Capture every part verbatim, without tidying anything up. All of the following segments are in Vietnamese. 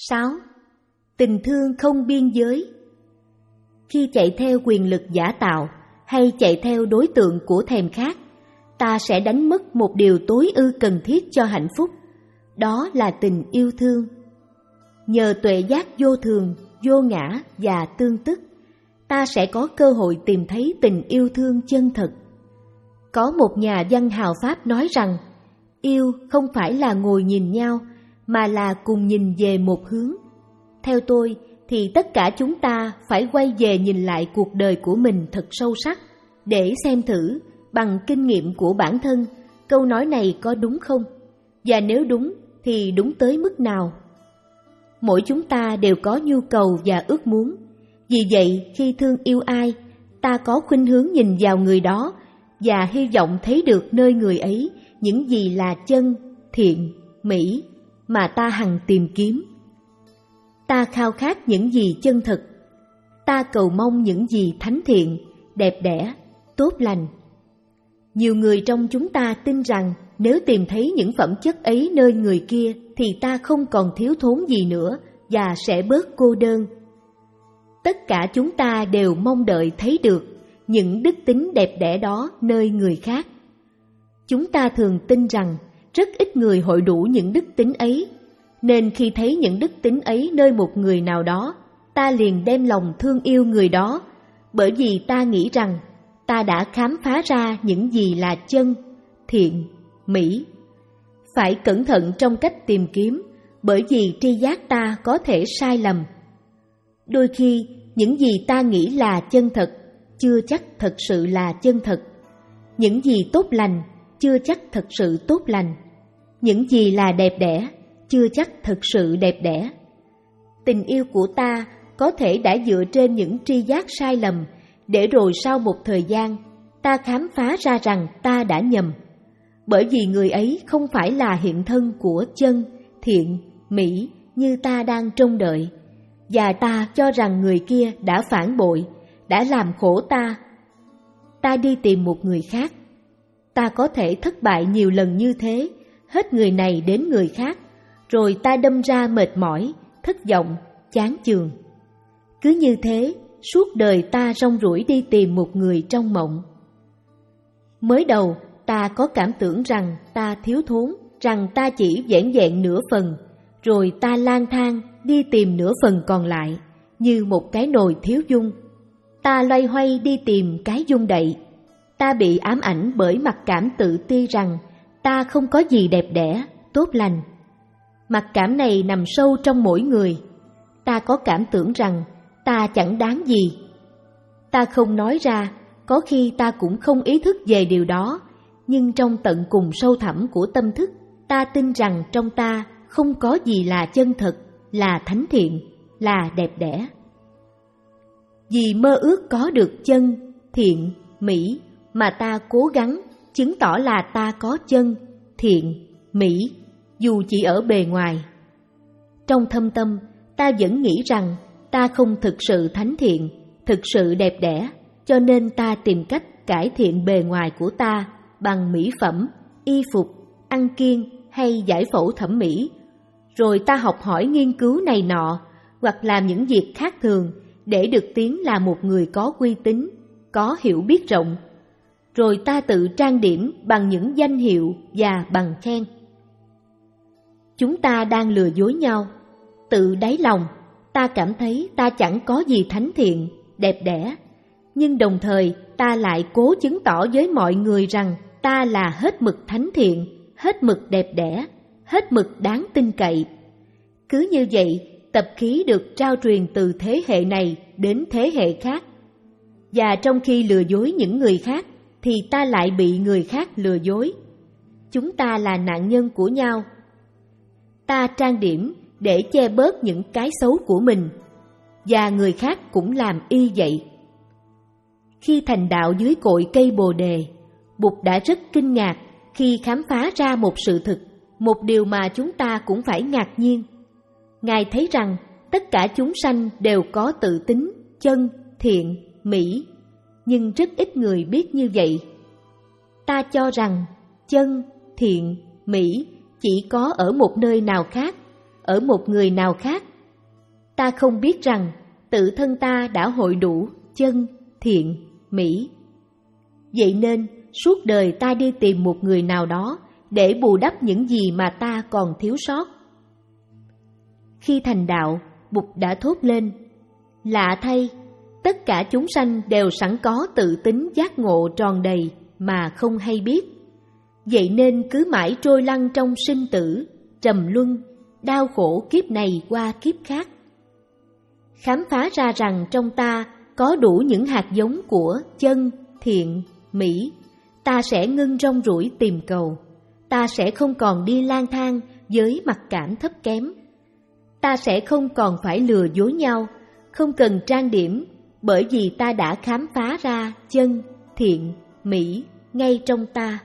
sáu. Tình thương không biên giới. Khi chạy theo quyền lực giả tạo hay chạy theo đối tượng của thèm khát, ta sẽ đánh mất một điều tối ưu cần thiết cho hạnh phúc, đó là tình yêu thương. Nhờ tuệ giác vô thường, vô ngã và tương tức, ta sẽ có cơ hội tìm thấy tình yêu thương chân thật. Có một nhà văn hào Pháp nói rằng, yêu không phải là ngồi nhìn nhau, mà là cùng nhìn về một hướng. Theo tôi thì tất cả chúng ta phải quay về nhìn lại cuộc đời của mình thật sâu sắc, để xem thử bằng kinh nghiệm của bản thân câu nói này có đúng không, và nếu đúng thì đúng tới mức nào. Mỗi chúng ta đều có nhu cầu và ước muốn, vì vậy khi thương yêu ai, ta có khuynh hướng nhìn vào người đó và hy vọng thấy được nơi người ấy những gì là chân, thiện, mỹ mà ta hằng tìm kiếm. Ta khao khát những gì chân thật, ta cầu mong những gì thánh thiện, đẹp đẽ, tốt lành. Nhiều người trong chúng ta tin rằng nếu tìm thấy những phẩm chất ấy nơi người kia thì ta không còn thiếu thốn gì nữa và sẽ bớt cô đơn. Tất cả chúng ta đều mong đợi thấy được những đức tính đẹp đẽ đó nơi người khác. Chúng ta thường tin rằng rất ít người hội đủ những đức tính ấy, nên khi thấy những đức tính ấy nơi một người nào đó, ta liền đem lòng thương yêu người đó, bởi vì ta nghĩ rằng ta đã khám phá ra những gì là chân, thiện, mỹ. Phải cẩn thận trong cách tìm kiếm, bởi vì tri giác ta có thể sai lầm. Đôi khi, những gì ta nghĩ là chân thật, chưa chắc thật sự là chân thật. Những gì tốt lành, chưa chắc thật sự tốt lành. Những gì là đẹp đẽ, chưa chắc thật sự đẹp đẽ. Tình yêu của ta có thể đã dựa trên những tri giác sai lầm, để rồi sau một thời gian, ta khám phá ra rằng ta đã nhầm. Bởi vì người ấy không phải là hiện thân của chân, thiện, mỹ như ta đang trông đợi, và ta cho rằng người kia đã phản bội, đã làm khổ ta. Ta đi tìm một người khác. Ta có thể thất bại nhiều lần như thế, hết người này đến người khác, rồi ta đâm ra mệt mỏi, thất vọng, chán chường. Cứ như thế, suốt đời ta rong ruổi đi tìm một người trong mộng. Mới đầu, ta có cảm tưởng rằng ta thiếu thốn, rằng ta chỉ vẻn vẹn nửa phần, rồi ta lang thang đi tìm nửa phần còn lại, như một cái nồi thiếu dung. Ta loay hoay đi tìm cái dung đậy. Ta bị ám ảnh bởi mặc cảm tự ti rằng ta không có gì đẹp đẽ, tốt lành. Mặc cảm này nằm sâu trong mỗi người. Ta có cảm tưởng rằng ta chẳng đáng gì. Ta không nói ra, có khi ta cũng không ý thức về điều đó, nhưng trong tận cùng sâu thẳm của tâm thức, ta tin rằng trong ta không có gì là chân thật, là thánh thiện, là đẹp đẽ. Vì mơ ước có được chân, thiện, mỹ mà ta cố gắng chứng tỏ là ta có chân, thiện, mỹ, dù chỉ ở bề ngoài. Trong thâm tâm, ta vẫn nghĩ rằng ta không thực sự thánh thiện, thực sự đẹp đẽ, cho nên ta tìm cách cải thiện bề ngoài của ta bằng mỹ phẩm, y phục, ăn kiêng hay giải phẫu thẩm mỹ. Rồi ta học hỏi nghiên cứu này nọ, hoặc làm những việc khác thường để được tiếng là một người có uy tín, có hiểu biết rộng. Rồi ta tự trang điểm bằng những danh hiệu và bằng khen. Chúng ta đang lừa dối nhau. Tự đáy lòng, ta cảm thấy ta chẳng có gì thánh thiện, đẹp đẽ, nhưng đồng thời ta lại cố chứng tỏ với mọi người rằng ta là hết mực thánh thiện, hết mực đẹp đẽ, hết mực đáng tin cậy. Cứ như vậy, tập khí được trao truyền từ thế hệ này đến thế hệ khác. Và trong khi lừa dối những người khác, thì ta lại bị người khác lừa dối. Chúng ta là nạn nhân của nhau. Ta trang điểm để che bớt những cái xấu của mình, và người khác cũng làm y vậy. Khi thành đạo dưới cội cây Bồ Đề, Bụt đã rất kinh ngạc khi khám phá ra một sự thực, một điều mà chúng ta cũng phải ngạc nhiên. Ngài thấy rằng tất cả chúng sanh đều có tự tính, chân, thiện, mỹ, nhưng rất ít người biết như vậy. Ta cho rằng chân, thiện, mỹ chỉ có ở một nơi nào khác, ở một người nào khác Ta không biết rằng tự thân ta đã hội đủ chân, thiện, mỹ. Vậy nên suốt đời ta đi tìm một người nào đó để bù đắp những gì mà ta còn thiếu sót. Khi thành đạo, Bụt đã thốt lên: lạ thay, tất cả chúng sanh đều sẵn có tự tính giác ngộ tròn đầy mà không hay biết. Vậy nên cứ mãi trôi lăn trong sinh tử, trầm luân, đau khổ kiếp này qua kiếp khác. Khám phá ra rằng trong ta có đủ những hạt giống của chân, thiện, mỹ, ta sẽ ngưng rong ruổi tìm cầu. Ta sẽ không còn đi lang thang với mặc cảm thấp kém. Ta sẽ không còn phải lừa dối nhau, không cần trang điểm, bởi vì ta đã khám phá ra chân, thiện, mỹ ngay trong ta.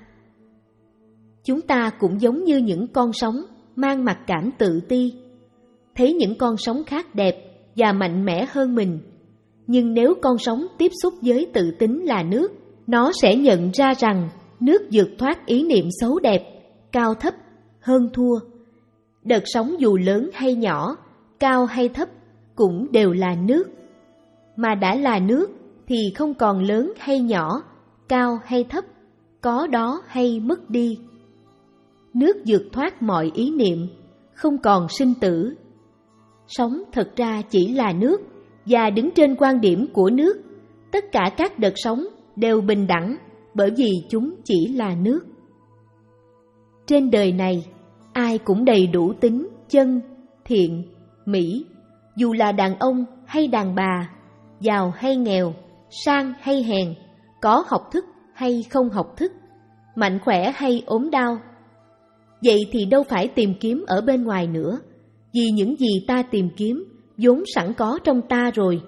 Chúng ta cũng giống như những con sóng mang mặc cảm tự ti, thấy những con sóng khác đẹp và mạnh mẽ hơn mình. Nhưng nếu con sóng tiếp xúc với tự tính là nước, nó sẽ nhận ra rằng nước vượt thoát ý niệm xấu đẹp, cao thấp, hơn thua. Đợt sóng dù lớn hay nhỏ, cao hay thấp cũng đều là nước. Mà đã là nước thì không còn lớn hay nhỏ, cao hay thấp, có đó hay mất đi. Nước vượt thoát mọi ý niệm, không còn sinh tử. Sóng thật ra chỉ là nước, và đứng trên quan điểm của nước, tất cả các đợt sóng đều bình đẳng bởi vì chúng chỉ là nước. Trên đời này, ai cũng đầy đủ tính chân, thiện, mỹ, dù là đàn ông hay đàn bà, giàu hay nghèo, sang hay hèn, có học thức hay không học thức, mạnh khỏe hay ốm đau. Vậy thì đâu phải tìm kiếm ở bên ngoài nữa, vì những gì ta tìm kiếm vốn sẵn có trong ta rồi.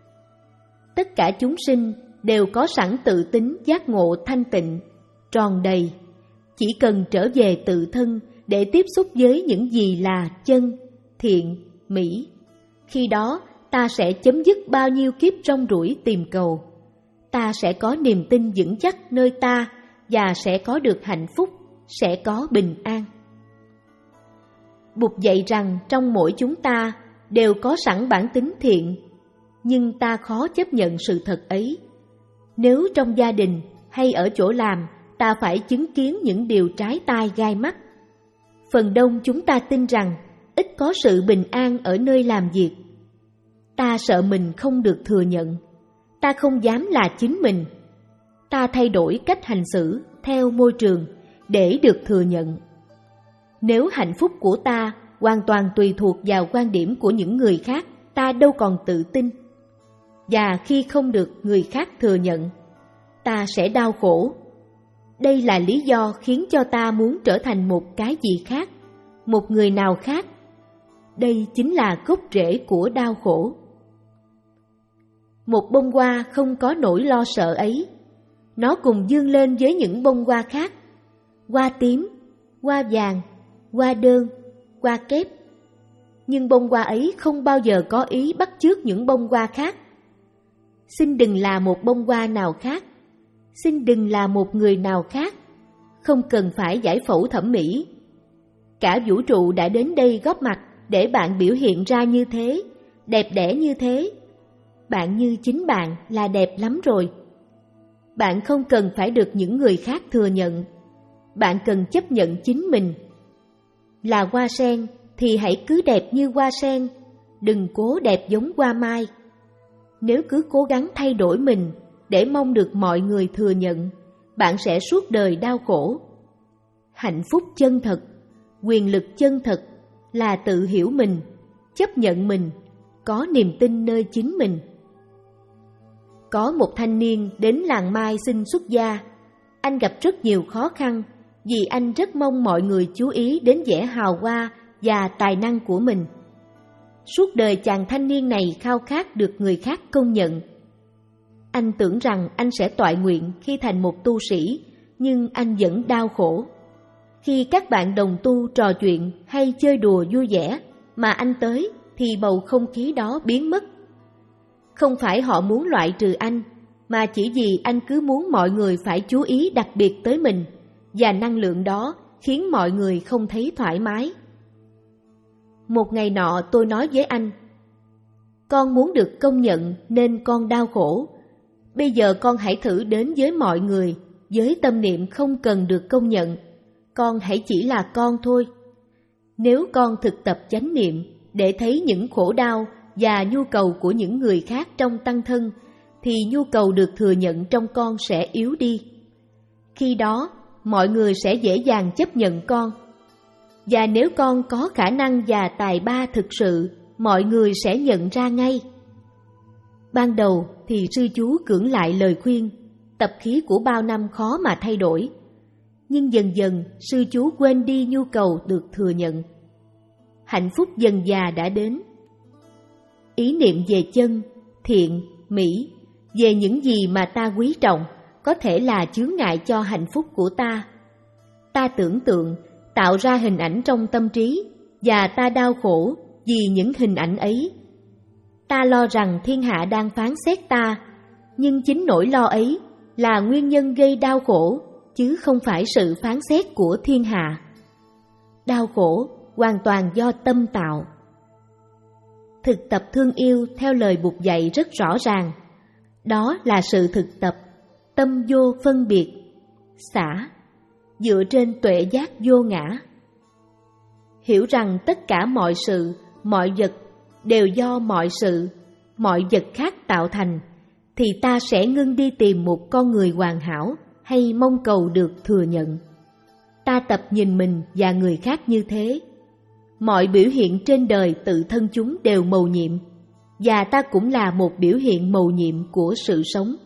Tất cả chúng sinh đều có sẵn tự tính giác ngộ thanh tịnh, tròn đầy, chỉ cần trở về tự thân để tiếp xúc với những gì là chân, thiện, mỹ. Khi đó ta sẽ chấm dứt bao nhiêu kiếp rong ruổi tìm cầu. Ta sẽ có niềm tin vững chắc nơi ta và sẽ có được hạnh phúc, sẽ có bình an. Bụt dạy rằng trong mỗi chúng ta đều có sẵn bản tính thiện, nhưng ta khó chấp nhận sự thật ấy. Nếu trong gia đình hay ở chỗ làm ta phải chứng kiến những điều trái tai gai mắt, phần đông chúng ta tin rằng ít có sự bình an ở nơi làm việc. Ta sợ mình không được thừa nhận, ta không dám là chính mình. Ta thay đổi cách hành xử theo môi trường để được thừa nhận. Nếu hạnh phúc của ta hoàn toàn tùy thuộc vào quan điểm của những người khác, ta đâu còn tự tin. Và khi không được người khác thừa nhận, ta sẽ đau khổ. Đây là lý do khiến cho ta muốn trở thành một cái gì khác, một người nào khác. Đây chính là gốc rễ của đau khổ. Một bông hoa không có nỗi lo sợ ấy. Nó cùng vươn lên với những bông hoa khác, hoa tím, hoa vàng, hoa đơn, hoa kép. Nhưng bông hoa ấy không bao giờ có ý bắt chước những bông hoa khác. Xin đừng là một bông hoa nào khác, xin đừng là một người nào khác, không cần phải giải phẫu thẩm mỹ. Cả vũ trụ đã đến đây góp mặt để bạn biểu hiện ra như thế, đẹp đẽ như thế. Bạn như chính bạn là đẹp lắm rồi. Bạn không cần phải được những người khác thừa nhận. Bạn cần chấp nhận chính mình. Là hoa sen thì hãy cứ đẹp như hoa sen, đừng cố đẹp giống hoa mai. Nếu cứ cố gắng thay đổi mình để mong được mọi người thừa nhận, bạn sẽ suốt đời đau khổ. Hạnh phúc chân thật, quyền lực chân thật là tự hiểu mình, chấp nhận mình, có niềm tin nơi chính mình. Có một thanh niên đến làng Mai xin xuất gia. Anh gặp rất nhiều khó khăn vì anh rất mong mọi người chú ý đến vẻ hào hoa và tài năng của mình. Suốt đời chàng thanh niên này khao khát được người khác công nhận. Anh tưởng rằng anh sẽ toại nguyện khi thành một tu sĩ, nhưng anh vẫn đau khổ. Khi các bạn đồng tu trò chuyện hay chơi đùa vui vẻ mà anh tới thì bầu không khí đó biến mất. Không phải họ muốn loại trừ anh, mà chỉ vì anh cứ muốn mọi người phải chú ý đặc biệt tới mình, và năng lượng đó khiến mọi người không thấy thoải mái. Một ngày nọ tôi nói với anh, Con muốn được công nhận nên con đau khổ. Bây giờ con hãy thử đến với mọi người với tâm niệm không cần được công nhận. Con hãy chỉ là con thôi. Nếu con thực tập chánh niệm để thấy những khổ đau và nhu cầu của những người khác trong tăng thân, thì nhu cầu được thừa nhận trong con sẽ yếu đi. Khi đó, mọi người sẽ dễ dàng chấp nhận con. Và nếu con có khả năng và tài ba thực sự, mọi người sẽ nhận ra ngay. Ban đầu thì sư chú cưỡng lại lời khuyên, tập khí của bao năm khó mà thay đổi. Nhưng dần dần sư chú quên đi nhu cầu được thừa nhận. Hạnh phúc dần dà đã đến. Ý niệm về chân, thiện, mỹ, về những gì mà ta quý trọng, có thể là chướng ngại cho hạnh phúc của ta. Ta tưởng tượng, tạo ra hình ảnh trong tâm trí, và ta đau khổ vì những hình ảnh ấy. Ta lo rằng thiên hạ đang phán xét ta, nhưng chính nỗi lo ấy là nguyên nhân gây đau khổ, chứ không phải sự phán xét của thiên hạ. Đau khổ hoàn toàn do tâm tạo. Thực tập thương yêu theo lời Bụt dạy rất rõ ràng. Đó là sự thực tập tâm vô phân biệt, xả, dựa trên tuệ giác vô ngã. Hiểu rằng tất cả mọi sự, mọi vật đều do mọi sự, mọi vật khác tạo thành, thì ta sẽ ngưng đi tìm một con người hoàn hảo hay mong cầu được thừa nhận. Ta tập nhìn mình và người khác như thế. Mọi biểu hiện trên đời tự thân chúng đều mầu nhiệm, và ta cũng là một biểu hiện mầu nhiệm của sự sống.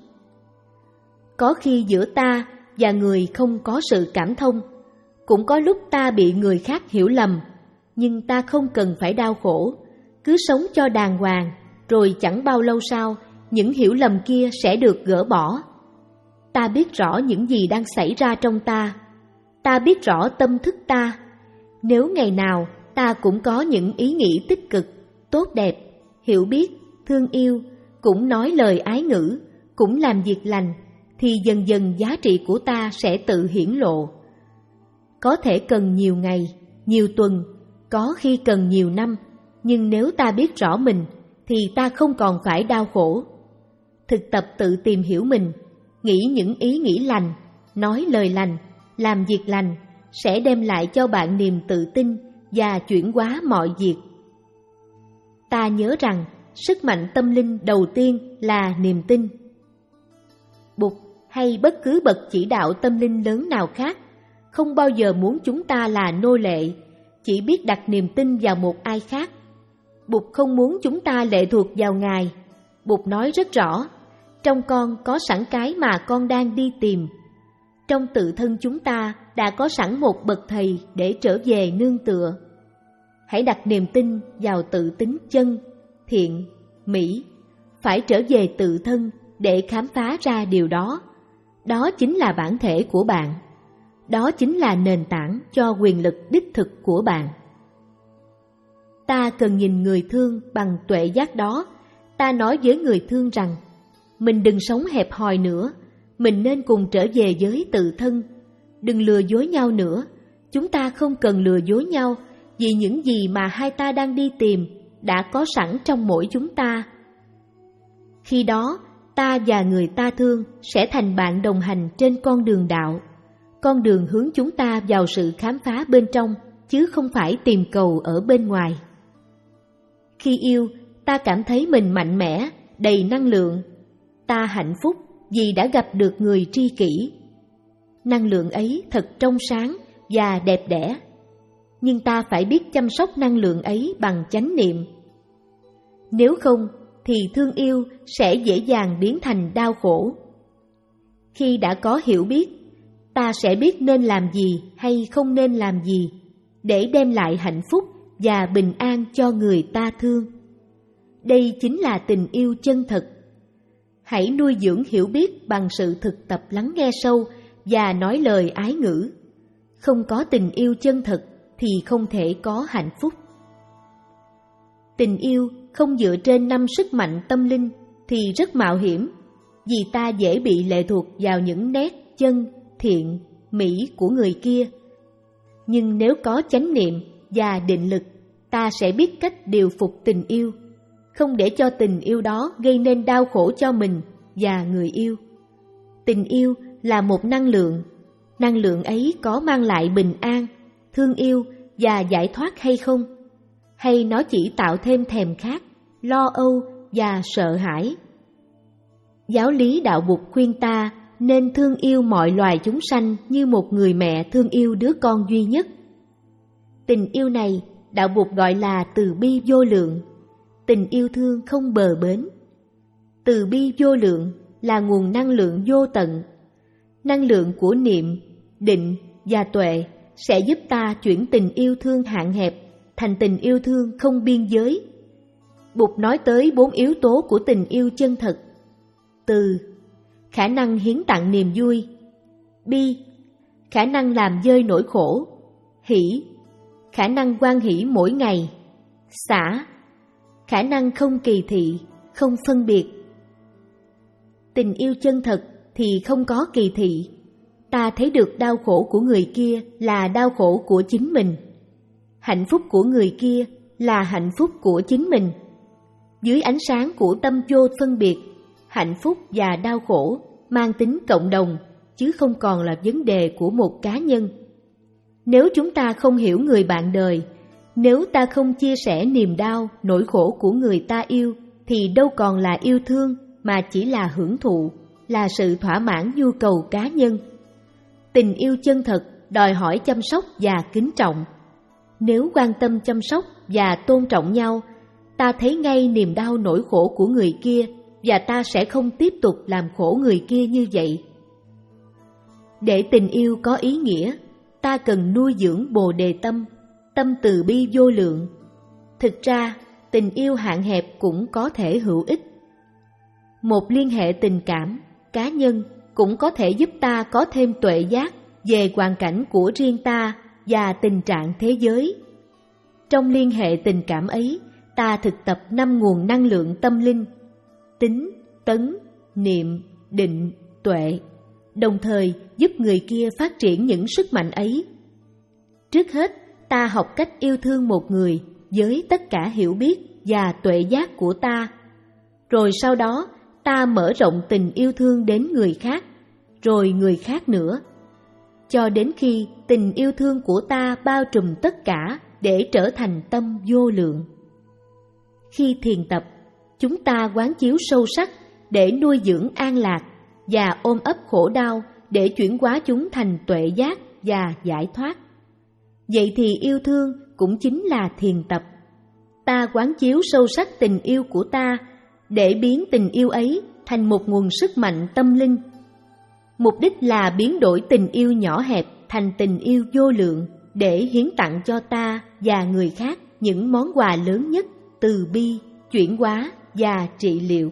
Có khi giữa ta và người không có sự cảm thông, cũng có lúc ta bị người khác hiểu lầm, nhưng ta không cần phải đau khổ, cứ sống cho đàng hoàng, rồi chẳng bao lâu sau, những hiểu lầm kia sẽ được gỡ bỏ. Ta biết rõ những gì đang xảy ra trong ta, ta biết rõ tâm thức ta. Nếu ngày nào ta cũng có những ý nghĩ tích cực, tốt đẹp, hiểu biết, thương yêu, cũng nói lời ái ngữ, cũng làm việc lành, thì dần dần giá trị của ta sẽ tự hiển lộ. Có thể cần nhiều ngày, nhiều tuần, có khi cần nhiều năm, nhưng nếu ta biết rõ mình, thì ta không còn phải đau khổ. Thực tập tự tìm hiểu mình, nghĩ những ý nghĩ lành, nói lời lành, làm việc lành, sẽ đem lại cho bạn niềm tự tin và chuyển hóa mọi việc. Ta nhớ rằng, sức mạnh tâm linh đầu tiên là niềm tin. Bụt hay bất cứ bậc chỉ đạo tâm linh lớn nào khác không bao giờ muốn chúng ta là nô lệ, chỉ biết đặt niềm tin vào một ai khác. Bụt không muốn chúng ta lệ thuộc vào Ngài. Bụt nói rất rõ, trong con có sẵn cái mà con đang đi tìm. Trong tự thân chúng ta đã có sẵn một bậc thầy để trở về nương tựa. Hãy đặt niềm tin vào tự tính chân, thiện, mỹ, phải trở về tự thân để khám phá ra điều đó. Đó chính là bản thể của bạn. Đó chính là nền tảng cho quyền lực đích thực của bạn. Ta cần nhìn người thương bằng tuệ giác đó. Ta nói với người thương rằng, mình đừng sống hẹp hòi nữa, mình nên cùng trở về với tự thân. Đừng lừa dối nhau nữa, chúng ta không cần lừa dối nhau, vì những gì mà hai ta đang đi tìm đã có sẵn trong mỗi chúng ta. Khi đó, ta và người ta thương sẽ thành bạn đồng hành trên con đường đạo, con đường hướng chúng ta vào sự khám phá bên trong, chứ không phải tìm cầu ở bên ngoài. Khi yêu, ta cảm thấy mình mạnh mẽ, đầy năng lượng. Ta hạnh phúc vì đã gặp được người tri kỷ. Năng lượng ấy thật trong sáng và đẹp đẽ. Nhưng ta phải biết chăm sóc năng lượng ấy bằng chánh niệm. Nếu không, thì thương yêu sẽ dễ dàng biến thành đau khổ. Khi đã có hiểu biết, ta sẽ biết nên làm gì hay không nên làm gì để đem lại hạnh phúc và bình an cho người ta thương. Đây chính là tình yêu chân thật. Hãy nuôi dưỡng hiểu biết bằng sự thực tập lắng nghe sâu và nói lời ái ngữ. Không có tình yêu chân thật thì không thể có hạnh phúc. Tình yêu không dựa trên năm sức mạnh tâm linh thì rất mạo hiểm, vì ta dễ bị lệ thuộc vào những nét chân, thiện, mỹ của người kia. Nhưng nếu có chánh niệm và định lực, ta sẽ biết cách điều phục tình yêu. không để cho tình yêu đó gây nên đau khổ cho mình và người yêu. Tình yêu là một năng lượng, năng lượng ấy có mang lại bình an, thương yêu và giải thoát hay không? Hay nó chỉ tạo thêm thèm khát, lo âu và sợ hãi? Giáo lý đạo Bụt khuyên ta nên thương yêu mọi loài chúng sanh như một người mẹ thương yêu đứa con duy nhất. Tình yêu này đạo Bụt gọi là từ bi vô lượng, tình yêu thương không bờ bến. Từ bi vô lượng là nguồn năng lượng vô tận. Năng lượng của niệm, định và tuệ sẽ giúp ta chuyển tình yêu thương hạn hẹp thành tình yêu thương không biên giới. Bụt nói tới bốn yếu tố của tình yêu chân thật. Từ, khả năng hiến tặng niềm vui. Bi, khả năng làm vơi nỗi khổ. Hỷ, khả năng hoan hỷ mỗi ngày. Xả, khả năng không kỳ thị, không phân biệt. Tình yêu chân thật thì không có kỳ thị. Ta thấy được đau khổ của người kia là đau khổ của chính mình. Hạnh phúc của người kia là hạnh phúc của chính mình. Dưới ánh sáng của tâm vô phân biệt, hạnh phúc và đau khổ mang tính cộng đồng, chứ không còn là vấn đề của một cá nhân. Nếu chúng ta không hiểu người bạn đời, nếu ta không chia sẻ niềm đau, nỗi khổ của người ta yêu, thì đâu còn là yêu thương mà chỉ là hưởng thụ, là sự thỏa mãn nhu cầu cá nhân. Tình yêu chân thật đòi hỏi chăm sóc và kính trọng. Nếu quan tâm chăm sóc và tôn trọng nhau, ta thấy ngay niềm đau nỗi khổ của người kia và ta sẽ không tiếp tục làm khổ người kia như vậy. Để tình yêu có ý nghĩa, ta cần nuôi dưỡng bồ đề tâm, tâm từ bi vô lượng. Thực ra, tình yêu hạn hẹp cũng có thể hữu ích. Một liên hệ tình cảm, cá nhân cũng có thể giúp ta có thêm tuệ giác về hoàn cảnh của riêng ta và tình trạng thế giới. Trong liên hệ tình cảm ấy, ta thực tập năm nguồn năng lượng tâm linh: tín, tấn, niệm, định, tuệ, đồng thời giúp người kia phát triển những sức mạnh ấy. Trước hết, ta học cách yêu thương một người với tất cả hiểu biết và tuệ giác của ta. Rồi sau đó, ta mở rộng tình yêu thương đến người khác, rồi người khác nữa, cho đến khi tình yêu thương của ta bao trùm tất cả để trở thành tâm vô lượng. Khi thiền tập, chúng ta quán chiếu sâu sắc để nuôi dưỡng an lạc và ôm ấp khổ đau để chuyển hóa chúng thành tuệ giác và giải thoát. Vậy thì yêu thương cũng chính là thiền tập. Ta quán chiếu sâu sắc tình yêu của ta để biến tình yêu ấy thành một nguồn sức mạnh tâm linh. Mục đích là biến đổi tình yêu nhỏ hẹp thành tình yêu vô lượng để hiến tặng cho ta và người khác những món quà lớn nhất: từ bi, chuyển hóa và trị liệu.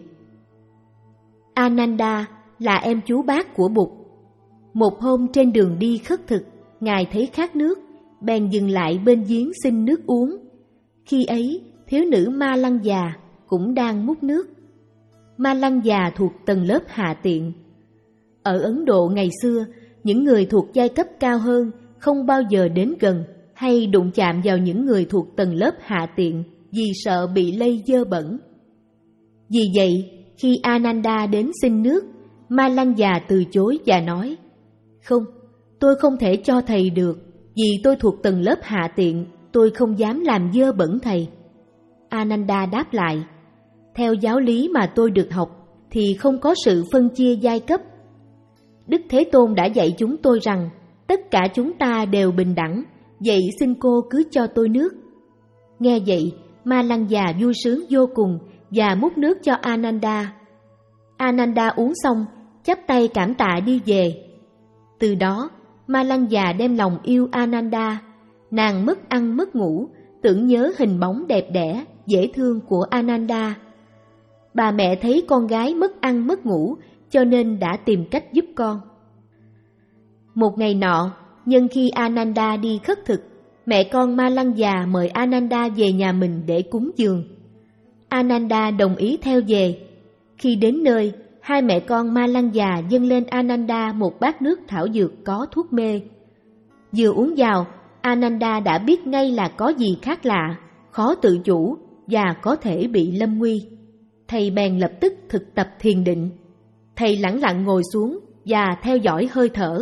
Ananda là em chú bác của Bụt. Một hôm trên đường đi khất thực, Ngài thấy khát nước, bèn dừng lại bên giếng xin nước uống. Khi ấy, thiếu nữ Ma Lăng già cũng đang múc nước. Ma Lăng già thuộc tầng lớp hạ tiện. Ở Ấn Độ ngày xưa, những người thuộc giai cấp cao hơn không bao giờ đến gần hay đụng chạm vào những người thuộc tầng lớp hạ tiện vì sợ bị lây dơ bẩn. Vì vậy, khi Ananda đến xin nước, Ma Lăng già từ chối và nói: "Không, tôi không thể cho thầy được, vì tôi thuộc tầng lớp hạ tiện, tôi không dám làm dơ bẩn thầy." Ananda đáp lại: "Theo giáo lý mà tôi được học thì không có sự phân chia giai cấp. Đức Thế Tôn đã dạy chúng tôi rằng tất cả chúng ta đều bình đẳng, vậy xin cô cứ cho tôi nước." Nghe vậy, Ma Lăng già vui sướng vô cùng và múc nước cho Ananda. Ananda uống xong, chắp tay cảm tạ đi về. Từ đó, Ma Lăng già đem lòng yêu Ananda. Nàng mất ăn mất ngủ, tưởng nhớ hình bóng đẹp đẽ, dễ thương của Ananda. Bà mẹ thấy con gái mất ăn mất ngủ, cho nên đã tìm cách giúp con. Một ngày nọ, nhân khi Ananda đi khất thực, mẹ con Ma Lăng già mời Ananda về nhà mình để cúng dường. Ananda đồng ý theo về. Khi đến nơi, hai mẹ con Ma Lăng già dâng lên Ananda một bát nước thảo dược có thuốc mê. Vừa uống vào, Ananda đã biết ngay là có gì khác lạ, khó tự chủ và có thể bị lâm nguy. Thầy bèn lập tức thực tập thiền định. Thầy lẳng lặng ngồi xuống và theo dõi hơi thở.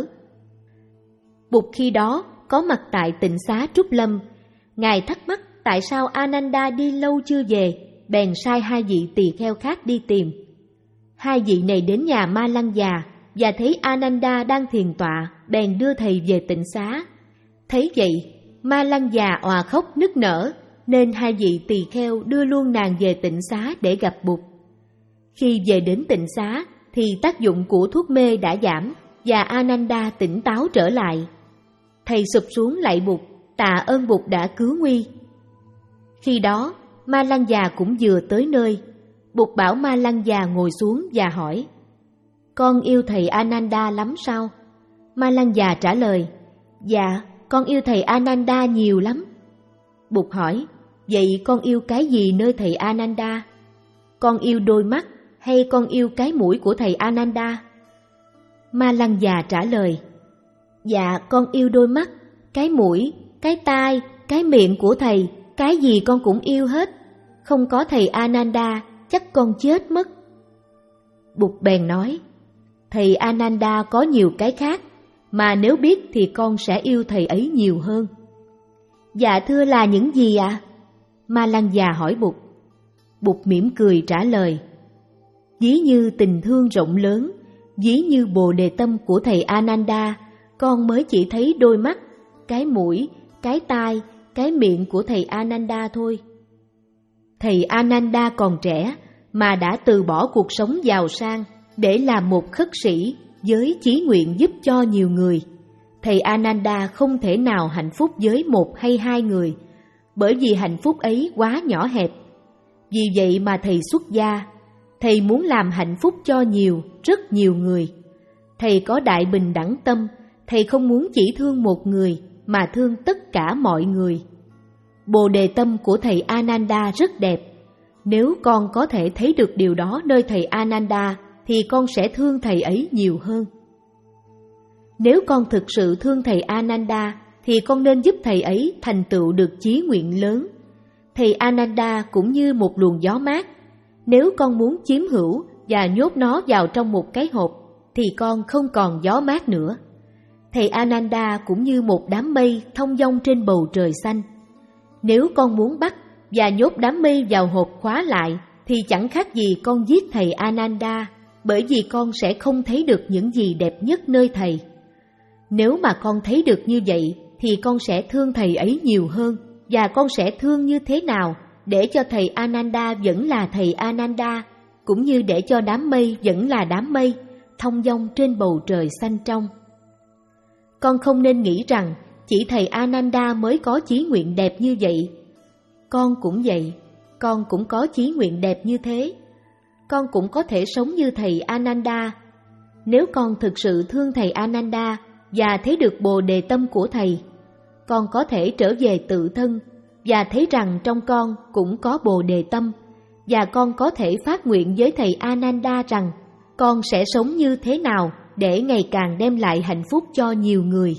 Bụt khi đó có mặt tại tịnh xá Trúc Lâm. Ngài thắc mắc tại sao Ananda đi lâu chưa về, bèn sai hai vị tỳ kheo khác đi tìm. Hai vị này đến nhà Ma Lăng già và thấy Ananda đang thiền tọa, bèn đưa thầy về tịnh xá. Thấy vậy, Ma Lăng già òa khóc nức nở, nên hai vị tỳ kheo đưa luôn nàng về tịnh xá để gặp Bụt. Khi về đến tịnh xá thì tác dụng của thuốc mê đã giảm và Ananda tỉnh táo trở lại. Thầy sụp xuống lạy Bụt, tạ ơn Bụt đã cứu nguy. Khi đó, Ma Lăng già cũng vừa tới nơi. Bụt bảo Ma Lăng già ngồi xuống và hỏi: "Con yêu thầy Ananda lắm sao?" Ma Lăng già trả lời: "Dạ, con yêu thầy Ananda nhiều lắm." Bụt hỏi: "Vậy con yêu cái gì nơi thầy Ananda? Con yêu đôi mắt hay con yêu cái mũi của thầy Ananda?" Ma Lăng già trả lời: "Dạ, con yêu đôi mắt, cái mũi, cái tai, cái miệng của thầy, cái gì con cũng yêu hết. Không có thầy Ananda, chắc con chết mất." Bụt bèn nói: "Thầy Ananda có nhiều cái khác, mà nếu biết thì con sẽ yêu thầy ấy nhiều hơn." "Dạ thưa, là những gì ạ?" À? Ma Lăng già hỏi Bụt. Bụt mỉm cười trả lời: "Ví như tình thương rộng lớn, ví như bồ đề tâm của thầy Ananda, con mới chỉ thấy đôi mắt, cái mũi, cái tai, cái miệng của thầy Ananda thôi. Thầy Ananda còn trẻ mà đã từ bỏ cuộc sống giàu sang để làm một khất sĩ với chí nguyện giúp cho nhiều người. Thầy Ananda không thể nào hạnh phúc với một hay hai người, bởi vì hạnh phúc ấy quá nhỏ hẹp. Vì vậy mà thầy xuất gia, thầy muốn làm hạnh phúc cho nhiều, rất nhiều người. Thầy có đại bình đẳng tâm, thầy không muốn chỉ thương một người mà thương tất cả mọi người. Bồ đề tâm của thầy Ananda rất đẹp. Nếu con có thể thấy được điều đó nơi thầy Ananda thì con sẽ thương thầy ấy nhiều hơn. Nếu con thực sự thương thầy Ananda thì con nên giúp thầy ấy thành tựu được chí nguyện lớn. Thầy Ananda cũng như một luồng gió mát. Nếu con muốn chiếm hữu và nhốt nó vào trong một cái hộp thì con không còn gió mát nữa. Thầy Ananda cũng như một đám mây thông dong trên bầu trời xanh. Nếu con muốn bắt và nhốt đám mây vào hộp khóa lại thì chẳng khác gì con giết thầy Ananda, bởi vì con sẽ không thấy được những gì đẹp nhất nơi thầy. Nếu mà con thấy được như vậy thì con sẽ thương thầy ấy nhiều hơn, và con sẽ thương như thế nào để cho thầy Ananda vẫn là thầy Ananda, cũng như để cho đám mây vẫn là đám mây thông dong trên bầu trời xanh trong. Con không nên nghĩ rằng chỉ thầy Ananda mới có chí nguyện đẹp như vậy. Con cũng vậy, con cũng có chí nguyện đẹp như thế. Con cũng có thể sống như thầy Ananda. Nếu con thực sự thương thầy Ananda và thấy được bồ đề tâm của thầy, con có thể trở về tự thân và thấy rằng trong con cũng có bồ đề tâm, và con có thể phát nguyện với thầy Ananda rằng con sẽ sống như thế nào để ngày càng đem lại hạnh phúc cho nhiều người.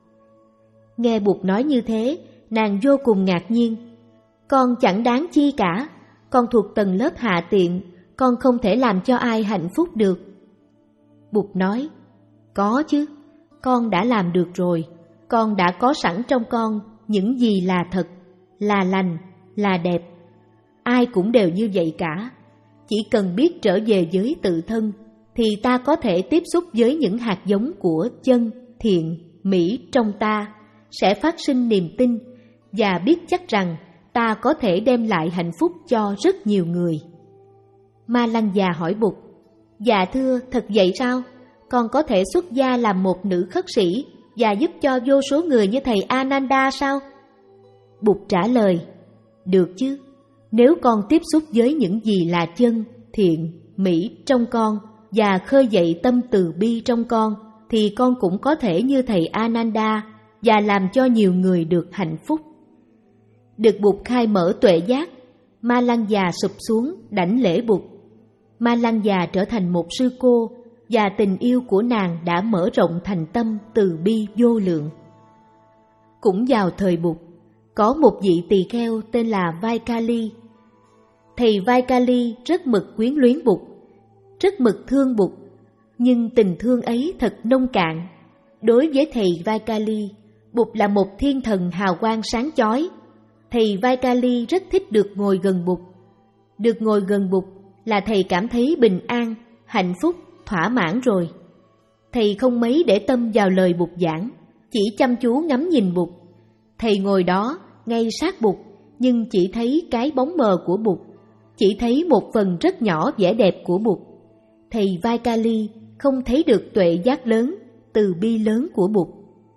Nghe Bụt nói như thế, nàng vô cùng ngạc nhiên. Con chẳng đáng chi cả, con thuộc tầng lớp hạ tiện, con không thể làm cho ai hạnh phúc được. Bụt nói: có chứ, con đã làm được rồi. Con đã có sẵn trong con những gì là thật, là lành, là đẹp. Ai cũng đều như vậy cả. Chỉ cần biết trở về với tự thân thì ta có thể tiếp xúc với những hạt giống của chân, thiện, mỹ trong ta, sẽ phát sinh niềm tin và biết chắc rằng ta có thể đem lại hạnh phúc cho rất nhiều người. Ma Lăng già hỏi Bụt: dạ thưa, thật vậy sao? Con có thể xuất gia làm một nữ khất sĩ và giúp cho vô số người như thầy Ananda sao? Bụt trả lời: được chứ. Nếu con tiếp xúc với những gì là chân, thiện, mỹ trong con và khơi dậy tâm từ bi trong con, thì con cũng có thể như thầy Ananda và làm cho nhiều người được hạnh phúc. Được Bụt khai mở tuệ giác, Ma Lăng già sụp xuống đảnh lễ Bụt. Ma Lăng già trở thành một sư cô, và tình yêu của nàng đã mở rộng thành tâm từ bi vô lượng. Cũng vào thời Bụt, có một vị tỳ kheo tên là Vaikali. thầy Vaikali rất mực quyến luyến Bụt, rất mực thương Bụt, nhưng tình thương ấy thật nông cạn. Đối với thầy Vaikali, Bụt là một thiên thần hào quang sáng chói. Thầy Vaikali rất thích được ngồi gần Bụt. Được ngồi gần Bụt là thầy cảm thấy bình an, hạnh phúc, thỏa mãn rồi. Thầy không mấy để tâm vào lời Bụt giảng, chỉ chăm chú ngắm nhìn Bụt. Thầy ngồi đó, ngay sát Bụt, nhưng chỉ thấy cái bóng mờ của Bụt, chỉ thấy một phần rất nhỏ vẻ đẹp của Bụt. Thầy Vaikali không thấy được tuệ giác lớn, từ bi lớn của Bụt.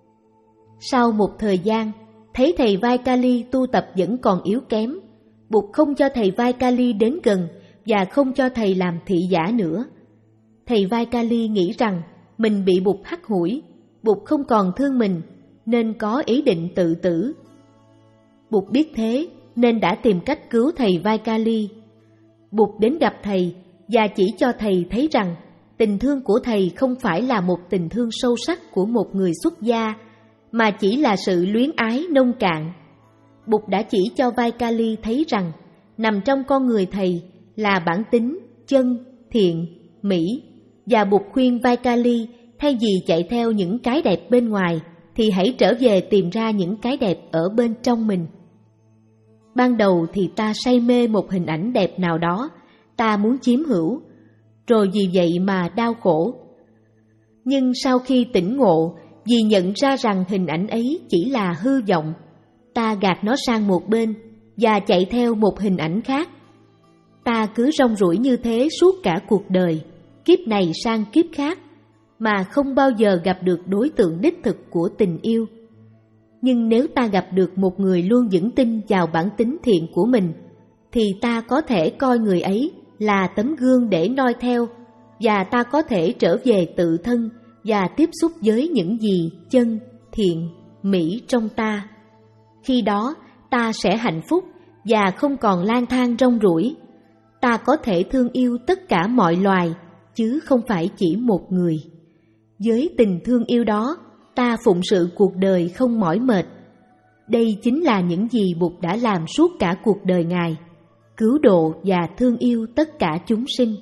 Sau một thời gian, thấy thầy Vaikali tu tập vẫn còn yếu kém, Bụt không cho thầy Vaikali đến gần và không cho thầy làm thị giả nữa. Thầy Vaikali nghĩ rằng mình bị Bụt hắt hủi, Bụt không còn thương mình nên có ý định tự tử. Bụt biết thế nên đã tìm cách cứu thầy Vaikali. Bụt đến gặp thầy và chỉ cho thầy thấy rằng tình thương của thầy không phải là một tình thương sâu sắc của một người xuất gia, mà chỉ là sự luyến ái nông cạn. Bụt đã chỉ cho Vaikali thấy rằng nằm trong con người thầy là bản tính chân, thiện, mỹ, và Bụt khuyên Vaikali thay vì chạy theo những cái đẹp bên ngoài thì hãy trở về tìm ra những cái đẹp ở bên trong mình. Ban đầu thì ta say mê một hình ảnh đẹp nào đó, ta muốn chiếm hữu, rồi vì vậy mà đau khổ. Nhưng sau khi tỉnh ngộ, vì nhận ra rằng hình ảnh ấy chỉ là hư vọng, ta gạt nó sang một bên và chạy theo một hình ảnh khác. Ta cứ rong ruổi như thế suốt cả cuộc đời, kiếp này sang kiếp khác, mà không bao giờ gặp được đối tượng đích thực của tình yêu. Nhưng nếu ta gặp được một người luôn vững tin vào bản tính thiện của mình, thì ta có thể coi người ấy là tấm gương để noi theo, và ta có thể trở về tự thân và tiếp xúc với những gì chân, thiện, mỹ trong ta. Khi đó ta sẽ hạnh phúc và không còn lang thang rong ruổi. Ta có thể thương yêu tất cả mọi loài, chứ không phải chỉ một người. Với tình thương yêu đó, ta phụng sự cuộc đời không mỏi mệt. Đây chính là những gì Bụt đã làm suốt cả cuộc đời Ngài, cứu độ và thương yêu tất cả chúng sinh.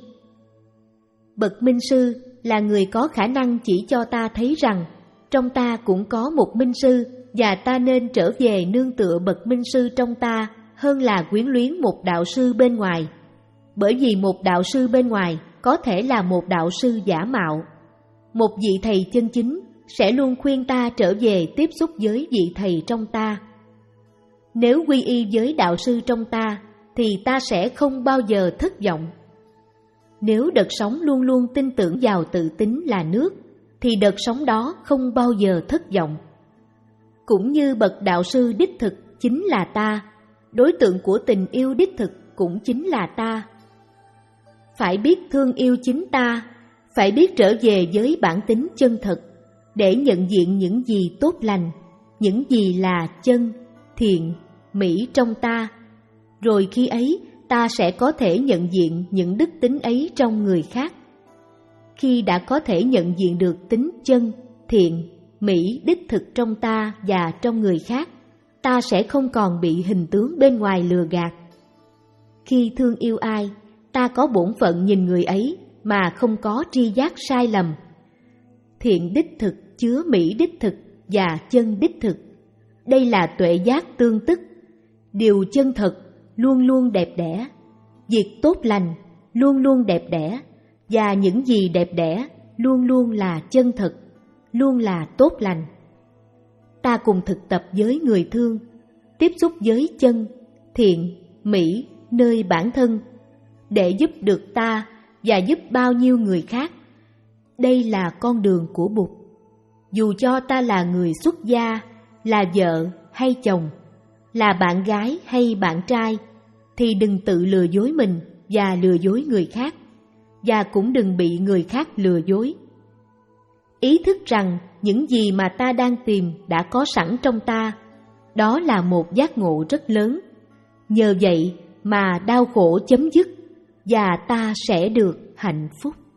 Bậc Minh Sư là người có khả năng chỉ cho ta thấy rằng trong ta cũng có một Minh Sư, và ta nên trở về nương tựa Bậc Minh Sư trong ta hơn là quyến luyến một đạo sư bên ngoài. Bởi vì một đạo sư bên ngoài có thể là một đạo sư giả mạo. Một vị thầy chân chính sẽ luôn khuyên ta trở về tiếp xúc với vị thầy trong ta. Nếu quy y với đạo sư trong ta, thì ta sẽ không bao giờ thất vọng. Nếu đợt sống luôn luôn tin tưởng vào tự tính là nước, thì đợt sống đó không bao giờ thất vọng. Cũng như bậc đạo sư đích thực chính là ta, đối tượng của tình yêu đích thực cũng chính là ta. Phải biết thương yêu chính ta, phải biết trở về với bản tính chân thật, để nhận diện những gì tốt lành, những gì là chân, thiện, mỹ trong ta. Rồi khi ấy, ta sẽ có thể nhận diện những đức tính ấy trong người khác. Khi đã có thể nhận diện được tính chân, thiện, mỹ đích thực trong ta và trong người khác, ta sẽ không còn bị hình tướng bên ngoài lừa gạt. Khi thương yêu ai, ta có bổn phận nhìn người ấy mà không có tri giác sai lầm. Thiện đích thực chứa mỹ đích thực và chân đích thực. Đây là tuệ giác tương tức. Điều chân thật luôn luôn đẹp đẽ, việc tốt lành luôn luôn đẹp đẽ, và những gì đẹp đẽ luôn luôn là chân thật, luôn là tốt lành. Ta cùng thực tập với người thương, tiếp xúc với chân, thiện, mỹ nơi bản thân, để giúp được ta và giúp bao nhiêu người khác. Đây là con đường của Bụt. Dù cho ta là người xuất gia, là vợ hay chồng, là bạn gái hay bạn trai, thì đừng tự lừa dối mình và lừa dối người khác, và cũng đừng bị người khác lừa dối. Ý thức rằng những gì mà ta đang tìm đã có sẵn trong ta, đó là một giác ngộ rất lớn. Nhờ vậy mà đau khổ chấm dứt và ta sẽ được hạnh phúc.